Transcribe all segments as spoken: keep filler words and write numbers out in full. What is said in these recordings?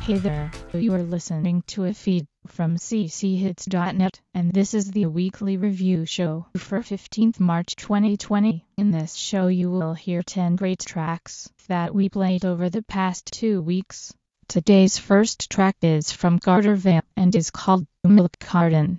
Hey there, you are listening to a feed from c c hits dot net, and this is the weekly review show for fifteenth of March twenty twenty. In this show you will hear ten great tracks that we played over the past two weeks. Today's first track is from Carter Vale and is called Milk Carton.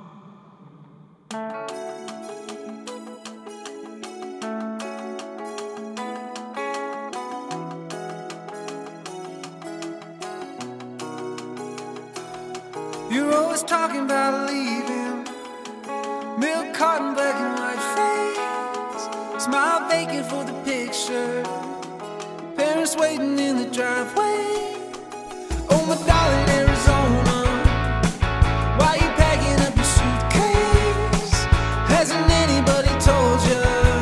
You're always talking about leaving. Milk carton, black and white face. Smile vacant for the picture. Parents waiting in the driveway. Oh my darling Arizona, why you packing up your suitcase? Hasn't anybody told you?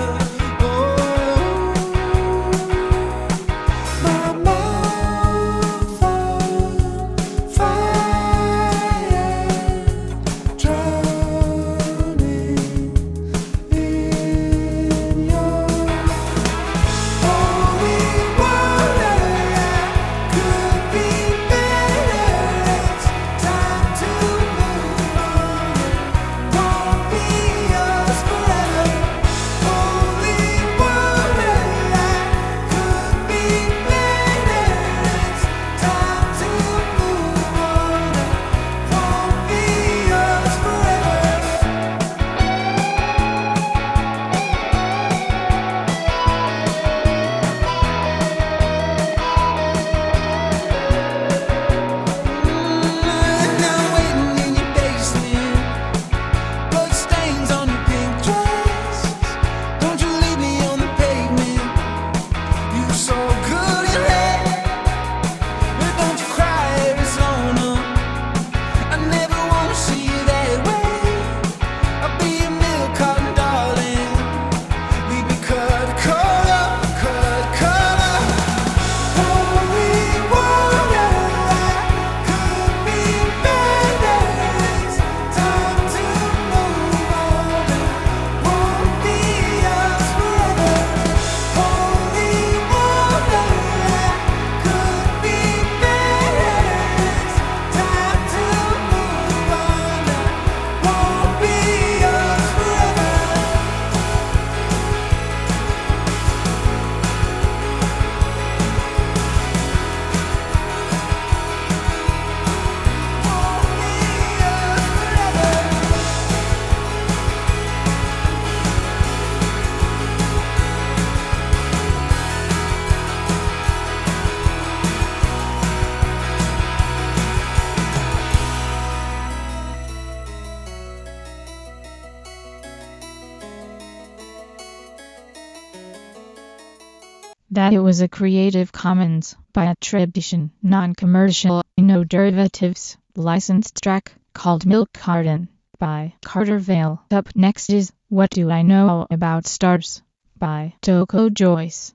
That it was a Creative Commons by attribution, non-commercial, no derivatives, licensed track called Milk Carton by Carter Vale. Up next is What Do I Know About Stars by Toko Joyce.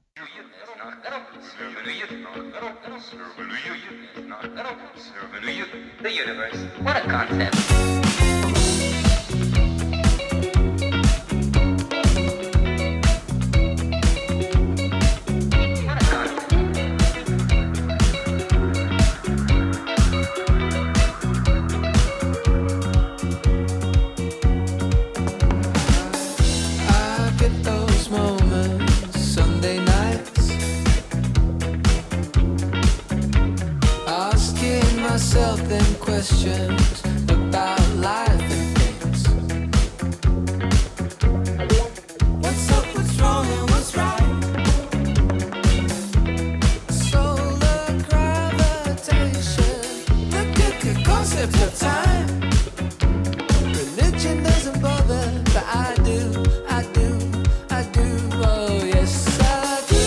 The universe. What a concept. Myself them questions about life and things. What's up, what's wrong, and what's right? Solar gravitation, the good concept of time. Religion doesn't bother, but I do, I do, I do, oh yes I do.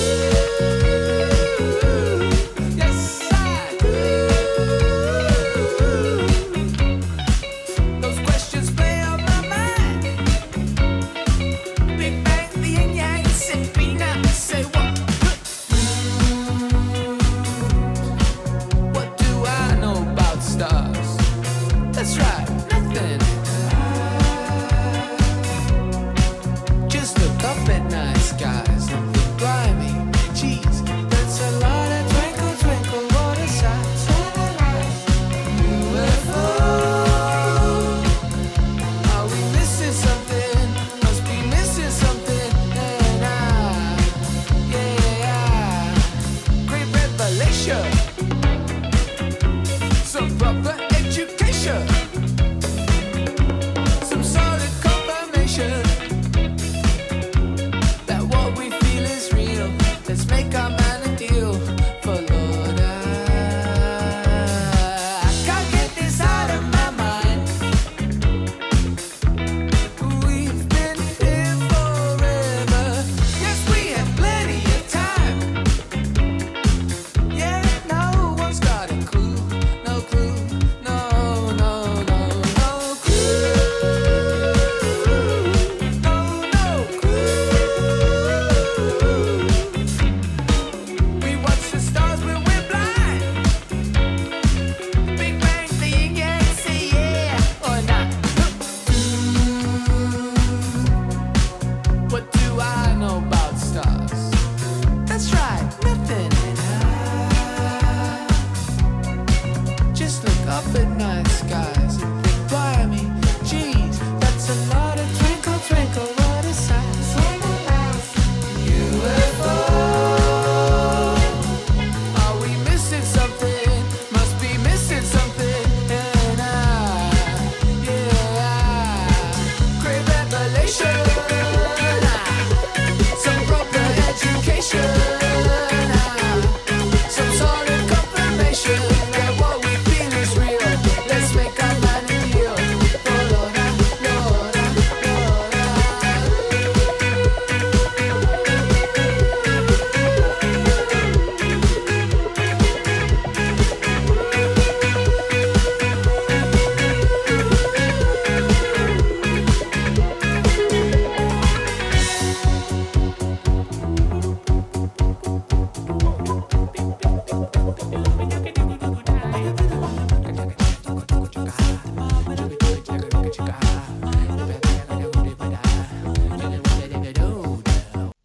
Grimy, jeez, that's a lot of twinkle, twinkle, water sights.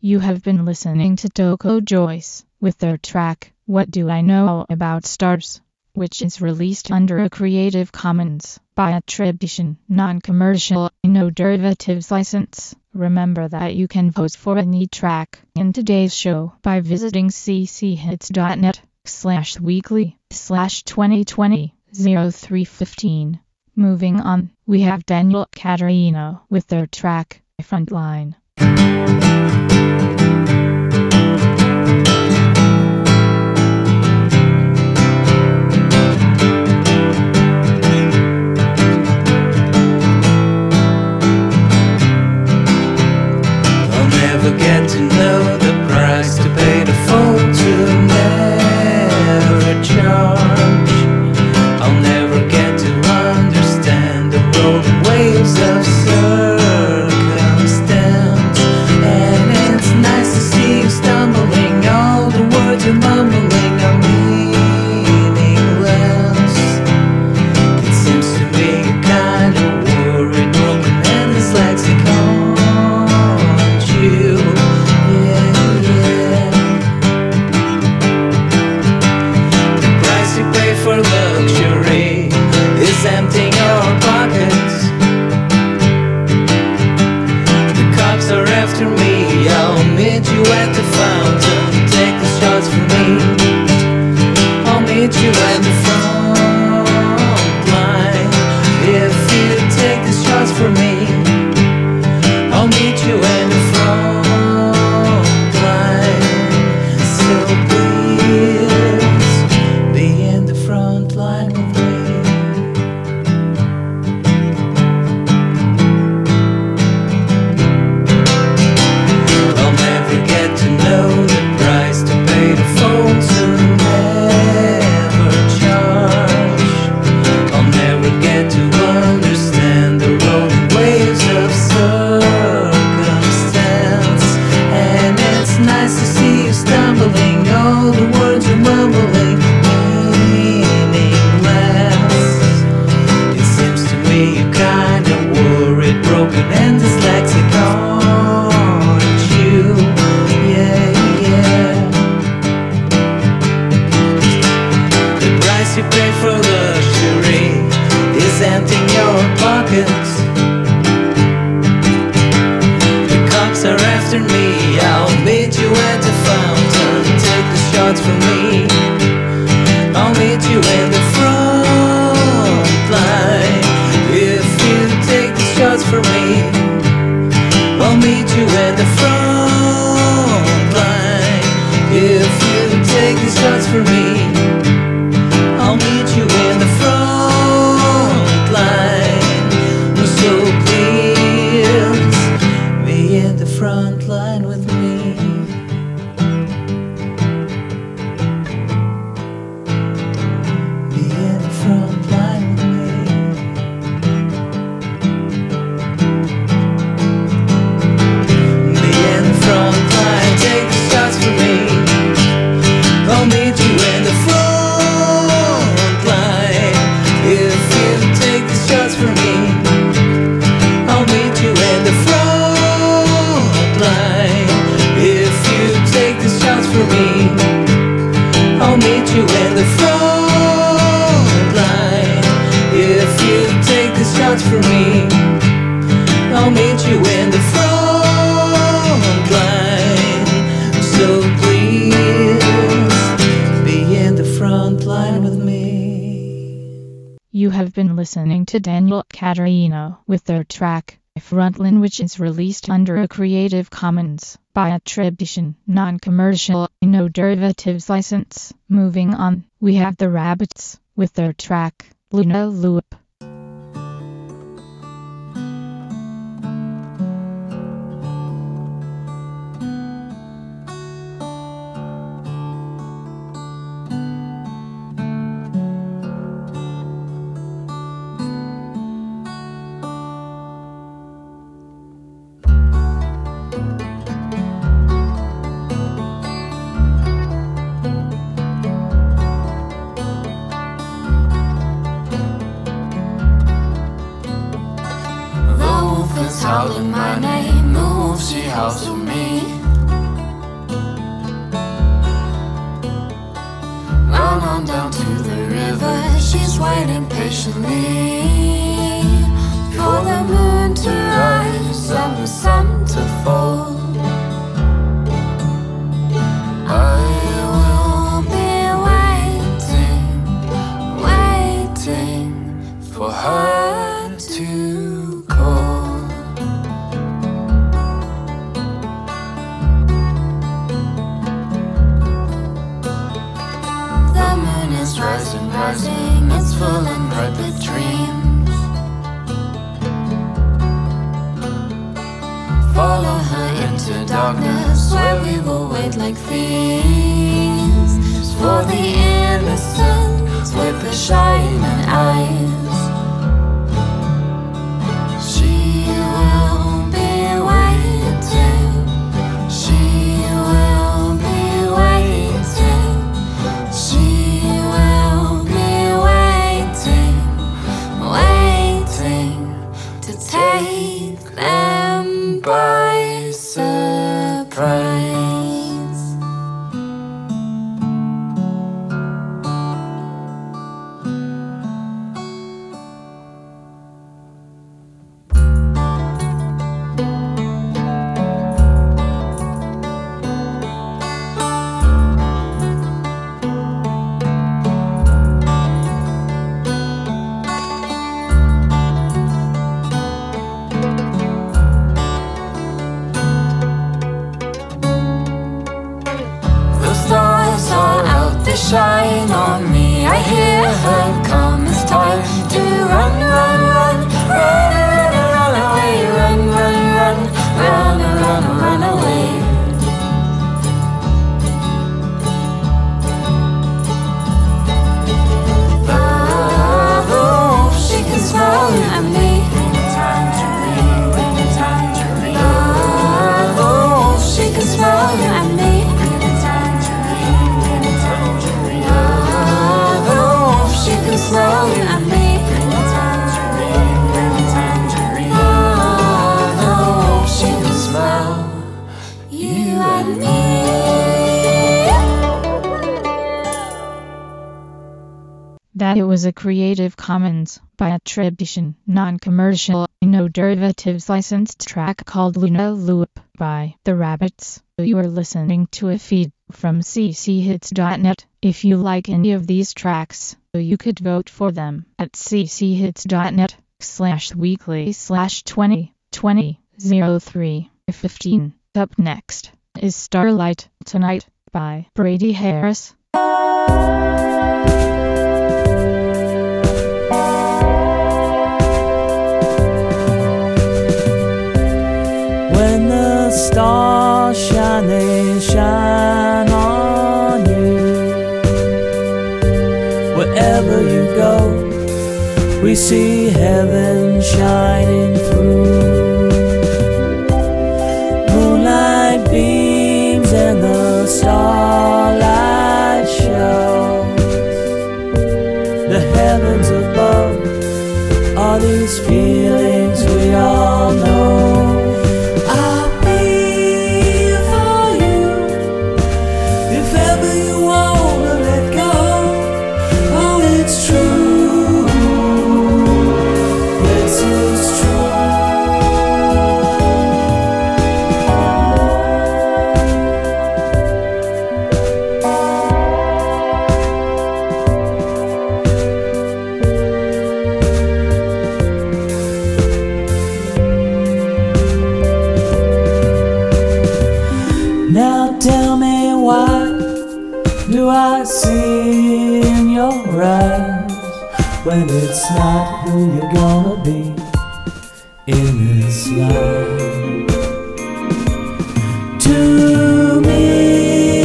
You have been listening to Doko Joyce with their track, What Do I Know About Stars, which is released under a Creative Commons by attribution, non-commercial, no derivatives license. Remember that you can vote for any track in today's show by visiting cchits.net slash weekly slash 2020 0315. Moving on, we have Daniel Caterino with their track, Frontline. Get to know the price to pay the phone to never charge. I'll never get to understand the rolling waves of circumstance. And it's nice to see you stumbling. All the words you're mumbling are meaningless. It seems to me you're kind of worried, broken and dyslexic. You, yeah, yeah. The price you pay for luxury is emptying your pockets. The cops are after me. I'll meet you at the fountain. Take the shots for me. I'll meet you at the front line. If you take the shots for me, I'll meet you in the front line. So please, be in the front line with me. I'll never get to know the price to pay the phone to never charge. I'll never get to understand the rolling waves of circumstance. And it's nice to see you stumbling. All the words you're mumbling, meaningless. It seems to me you're kind of worried, broken and dyslexic, aren't you? Yeah, yeah. The price you pay for luxury is emptying your pockets. The cops are after me. I'll meet you at the fountain. Take the shots from me. I'll meet you in the front line. If you take the shots from me, I'll meet you in the front line. If you take the shots from me, I'll meet you in the front line. So please, be in the front line with me. Be in the front line with me. Be in the front line. Take the shots for me. I'll meet you in the front line. If you take the shots for me, I'll meet you in the front line. If you take the shots for me, I'll meet you in the front line. If you take the shots for me, I'll meet you in the front line. So please, be in the front line with me. You have been listening to Daniel Caterino with their track, Frontline, which is released under a Creative Commons by attribution, non-commercial, no derivatives license. Moving on, we have the Rabbits with their track, Luna Loop. just waiting patiently for the moon to rise and the sun to fall. I will be waiting, waiting for her to call. The moon is rising, rising, it's full and bright with dreams. Follow her into darkness, where we will wait like thieves for the innocent with the shining eyes. She will be waiting, she will be waiting, she will be waiting, waiting to take them by surprise. Shine on me, I hear her come. It's time to run, run, run, run, run, run away, run, run, run, run, run, run away. Oh, she can smell at me. Oh, she can smell at me. Slowly at me. Oh, she can smell you and me. That it was a Creative Commons by attribution, non-commercial, no derivatives licensed track called Luna Loop by The Rabbits. You are listening to a feed from c c hits dot net. If you like any of these tracks, you could vote for them at c c hits dot net slash weekly slash twenty twenty oh three fifteen. Up next is Starlight Tonight by Brady Harris. When the stars shine, they shine on you. Wherever you go, we see heaven shining through. Moonlight beams and the starlight shows. The heavens above are these feelings we all know. Now tell me, why do I see in your eyes when it's not who you're gonna be in this life? To me,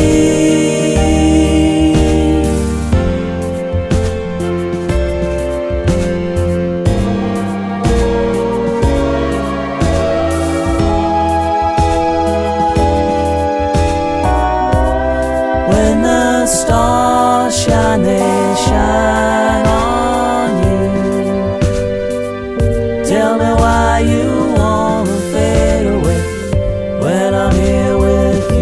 when the stars shine, they shine on you. Tell me why you wanna fade away when I'm here with you.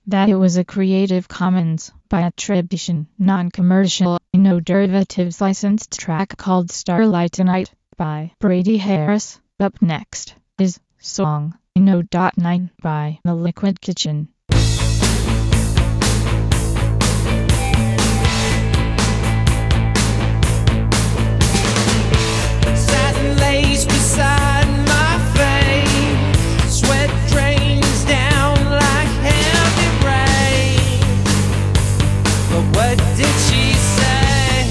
That it was a Creative Commons by attribution, non-commercial, no derivatives licensed track called Starlight Tonight by Brady Harris. Up next is Song No. nine by The Liquid Kitchen. Satin lace beside my face, sweat drains down like heavy rain. But what did she say?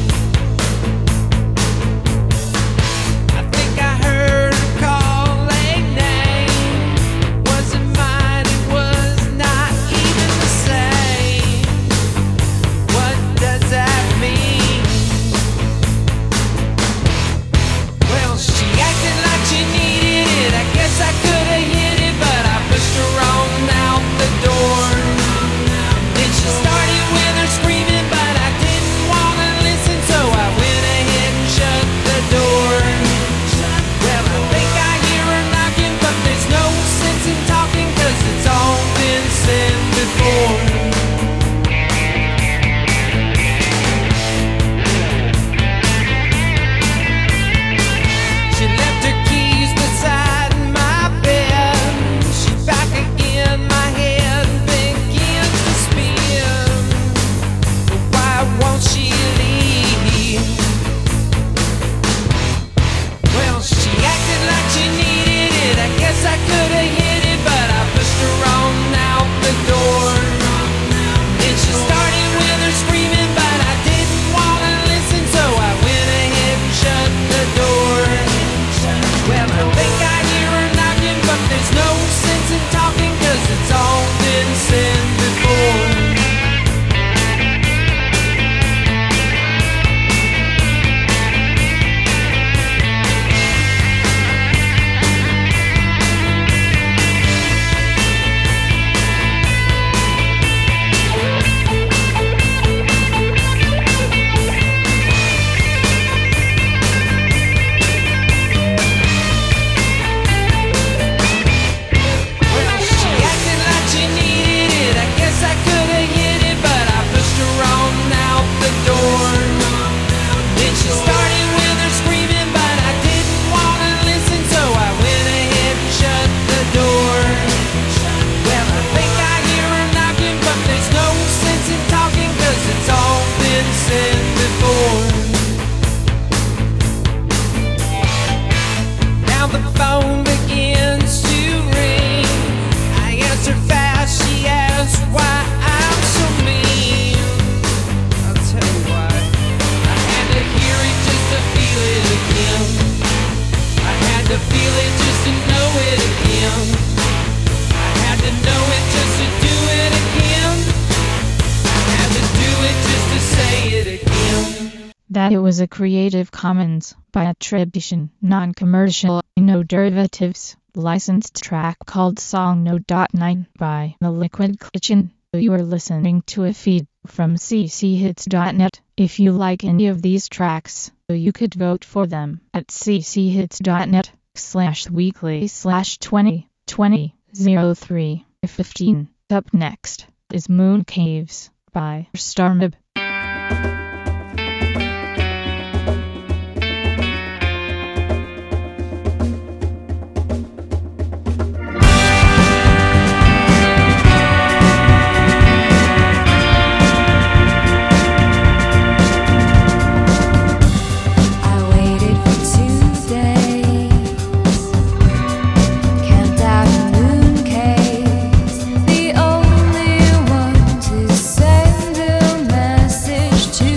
I think I heard her call a name. Was it mine? It was not even the same. What does that mean? Well, she acted like she needed it. I guess I could have hit it, but I pushed her on out the door. Then she started with her screaming, but I didn't want to listen, so I went ahead and shut the door. Well, I think I hear her knocking, but there's no sense in talking, 'cause it's all been said before. She left her keys beside my bed. She's back again, my head begins to spin. But why won't she leave? Well, she acted like she needed it. I guess I could have hit it, but I pushed her on out the door. Then she started with her screaming, but I didn't want to listen, so I went ahead and shut the door. Well, I think I hear her knocking, but there's no sense in talking, 'cause it's all been said before. Well, she acted like she needed it. I guess I could have hit it, but I pushed her on out the door. Then she started with her screaming, but I didn't want to listen, so I went ahead and shut the door. Well, I think I hear her knocking, but there's no sense in talking, 'cause it's all been said before. Now the phone begins to ring. I answer fast. She asks why I'm so mean. I'll tell you why. I had to hear it just to feel it again. I had to feel it just to know it again. I had to know it just to do it again. I had to do it just to say it again. That it was a Creative Commons by attribution, non-commercial, no derivatives, licensed track called Song No. nine by The Liquid Kitchen. You are listening to a feed from c c hits dot net. If you like any of these tracks, you could vote for them at c c hits dot net slash weekly slash twenty twenty oh three fifteen. Up next is Moon Caves by Starmib. I waited for two days, camped out in moon caves, the only one to send a message to.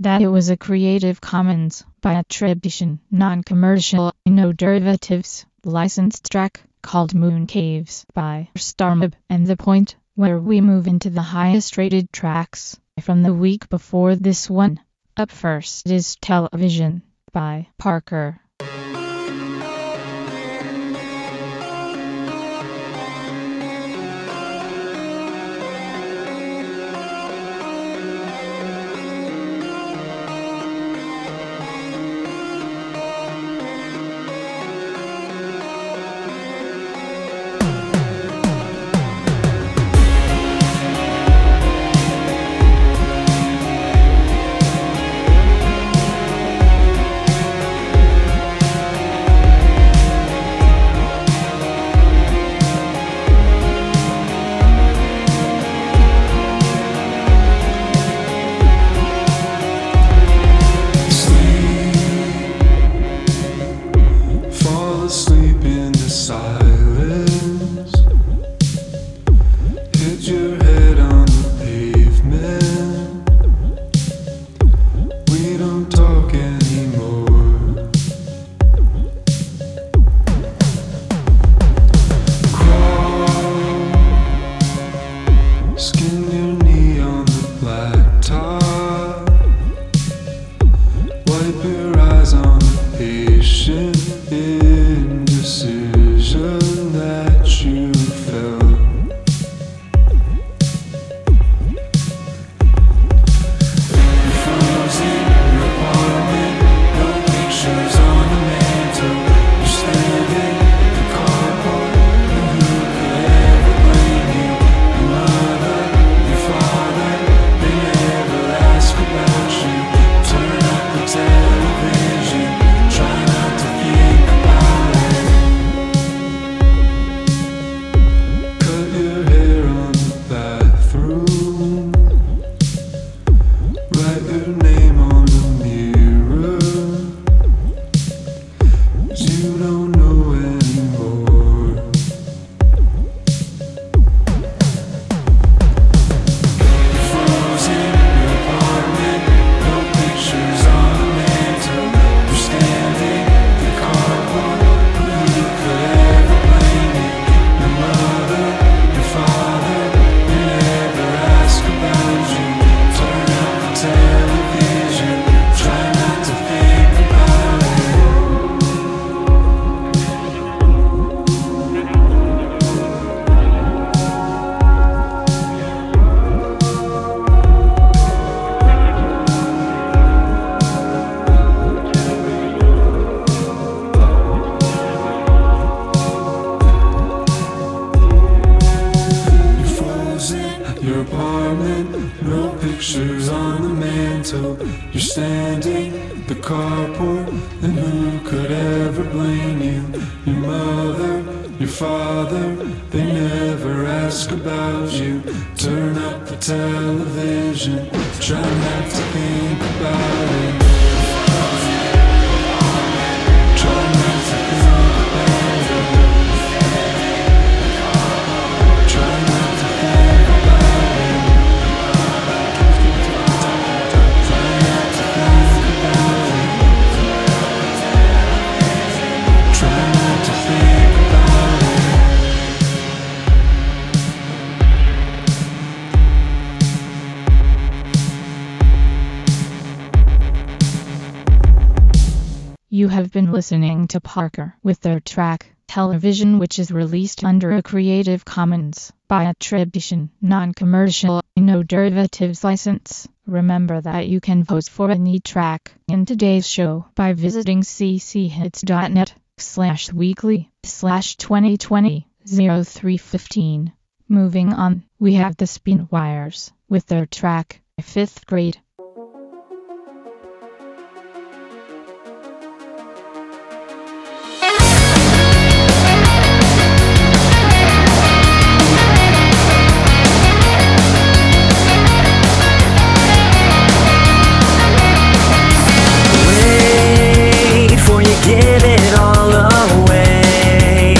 that it was a Creative Commons by attribution, non-commercial, no derivatives, licensed track called Moon Caves by Starmob, and the point where we move into the highest rated tracks from the week before this one. Up first is Television by Parker. You have been listening to Parker with their track, Television, which is released under a Creative Commons by attribution, non-commercial, no derivatives license. Remember that you can vote for any track in today's show by visiting cchits.net slash weekly slash 2020 03 15. Moving on, we have the Spinwires with their track, Fifth Grade. Give it all away.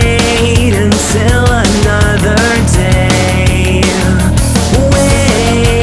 Wait until another day. Wait.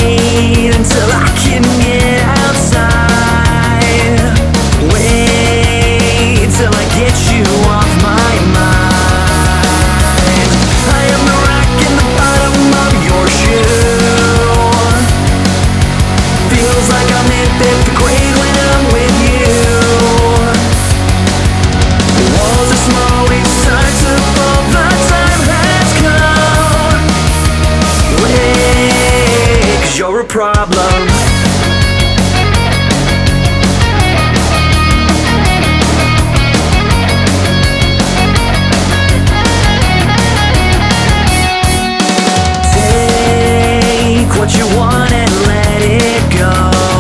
problem. Take what you want and let it go.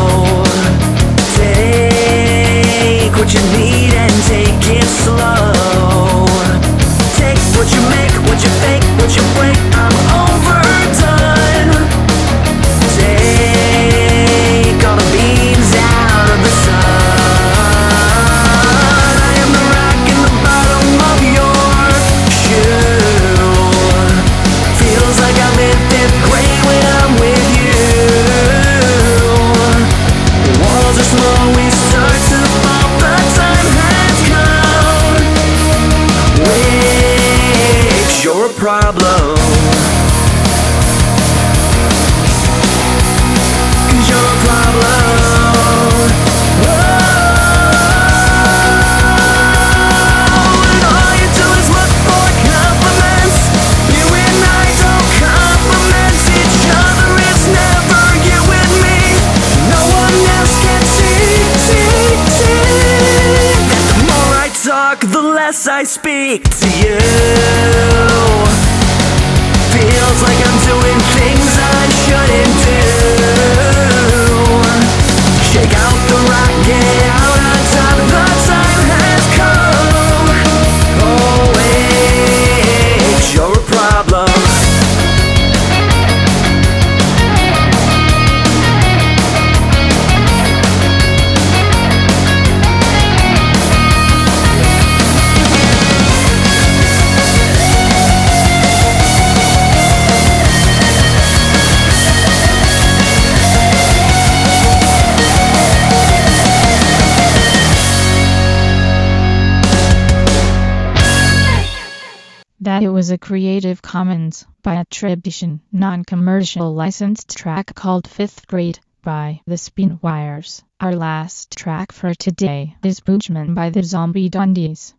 Take what you need and take it slow. Take what you make, what you fake, what you break. I'm overdone. Take all the beams out of the sun. I am the rock in the bottom of your shoe. Feels like I'm in fifth grade when I'm with you. The walls are small, we start to fall. The time has come. Which you're a problem. Cause you're a problem. And all you do is look for compliments. You and I don't compliment each other. It's never you and me. No one else can see, see, see that the more I talk, the less I speak to you. Feels like I'm doing things I shouldn't do. Shake out the rock, get out on top. The time has come. Oh wait, you're a problem. That it was a Creative Commons by attribution, non-commercial licensed track called Fifth Grade by the Spinwires. Our last track for today is Boojman by the Zombie Dundies.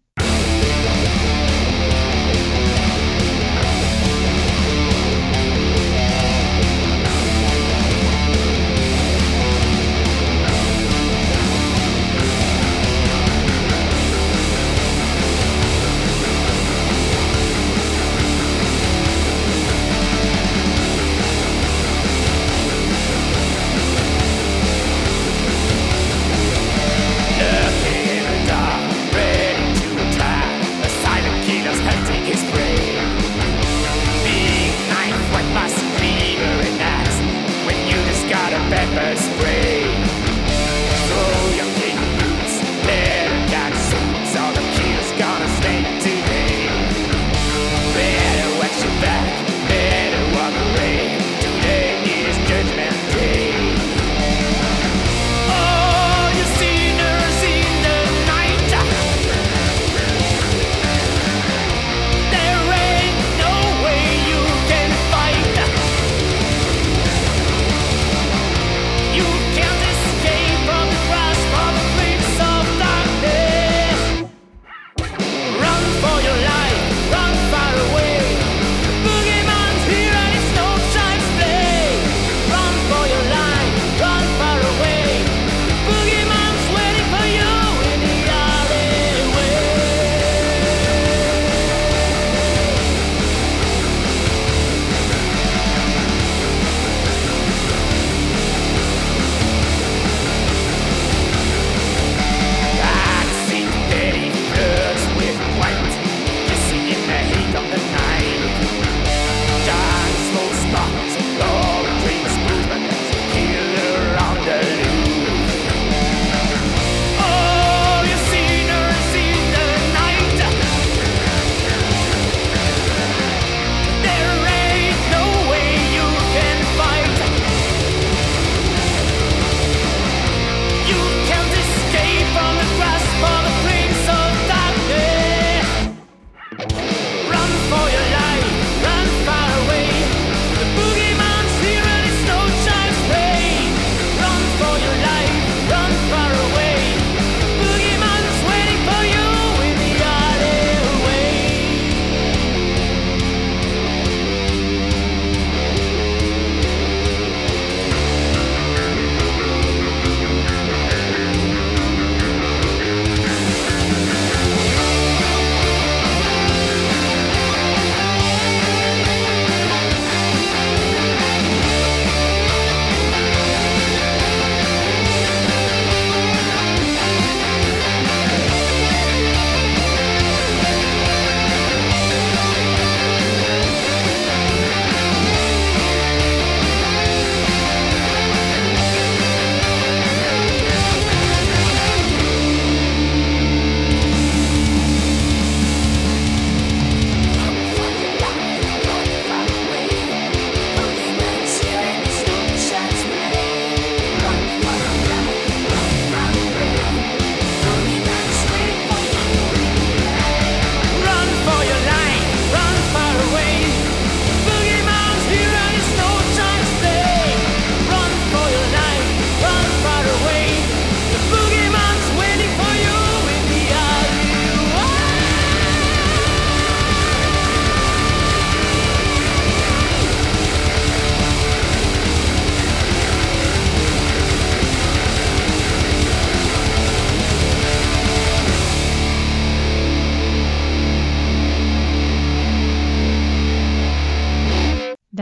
Looking in the dark, ready to attack. A silent killer's hunting his prey. Big knife, white mask, cleaver and axe. When you discard a pepper spray, throw your king boots, leather cat suits. All the kills gonna slay today. Better watch your back, better walk away. Today is Judgment Day. All you sinners in the night, there ain't no way you can fight. You can't escape.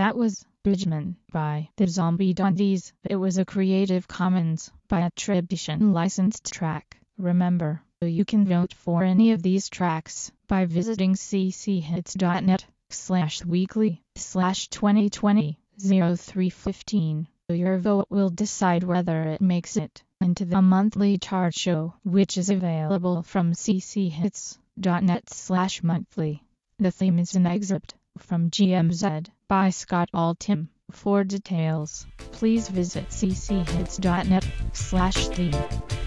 That was Bridgman by the Zombie Dandies. It was a Creative Commons by attribution licensed track. Remember, you can vote for any of these tracks by visiting cchits.net slash weekly slash 2020 03 15. Your vote will decide whether it makes it into the monthly chart show, which is available from cchits.net slash monthly. The theme is an excerpt from G M Z by Scott Altham. For details, please visit cchits.net slash theme.